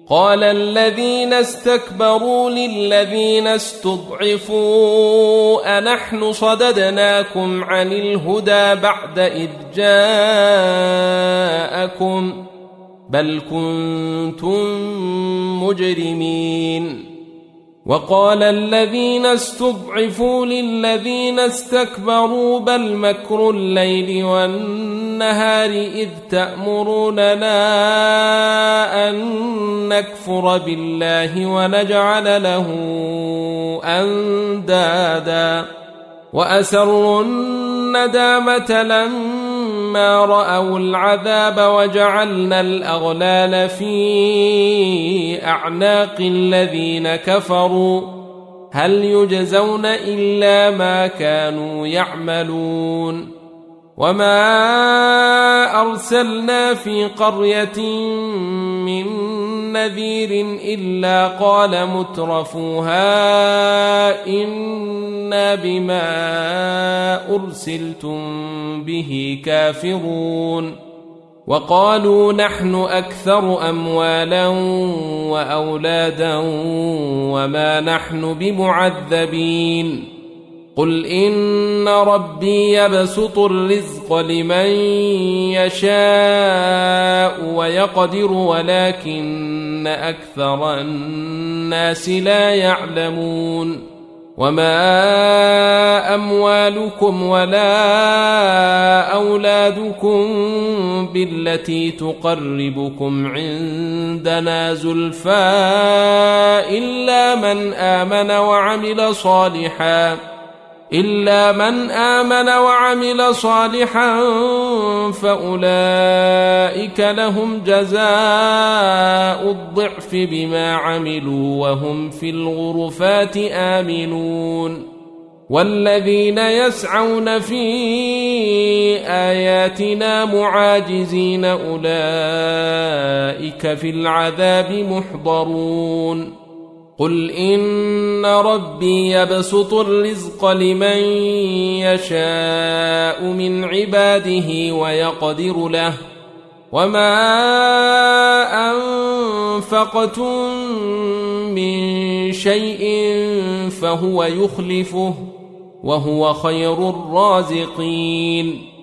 قال الذين استكبروا للذين استضعفوا أنحن صددناكم عن الهدى بعد إذ جاءكم بل كنتم مجرمين. وقال الذين استضعفوا للذين استكبروا بل مكر الليل والنهار إذ تأمروننا أن نكفر بالله ونجعل له أندادا وأسروا الندامة لما رأوا العذاب وجعلنا الأغلال في أعناق الذين كفروا هل يجزون إلا ما كانوا يعملون. وما أرسلنا في قرية من نذير إلا قال مترفوها إنا بما أرسلتم به كافرون وقالوا نحن أكثر أموالا وأولادا وما نحن بمعذبين. قل إن ربي يبسط الرزق لمن يشاء ويقدر ولكن أكثر الناس لا يعلمون. وما أموالكم ولا أولادكم بالتي تقربكم عندنا زلفى إلا من آمن وعمل صالحا فأولئك لهم جزاء الضعف بما عملوا وهم في الغرفات آمنون. والذين يسعون في آياتنا معاجزين أولئك في العذاب محضرون. قل إن ربي يبسط الرزق لمن يشاء من عباده ويقدر له وما أنفقتم من شيء فهو يخلفه وهو خير الرازقين.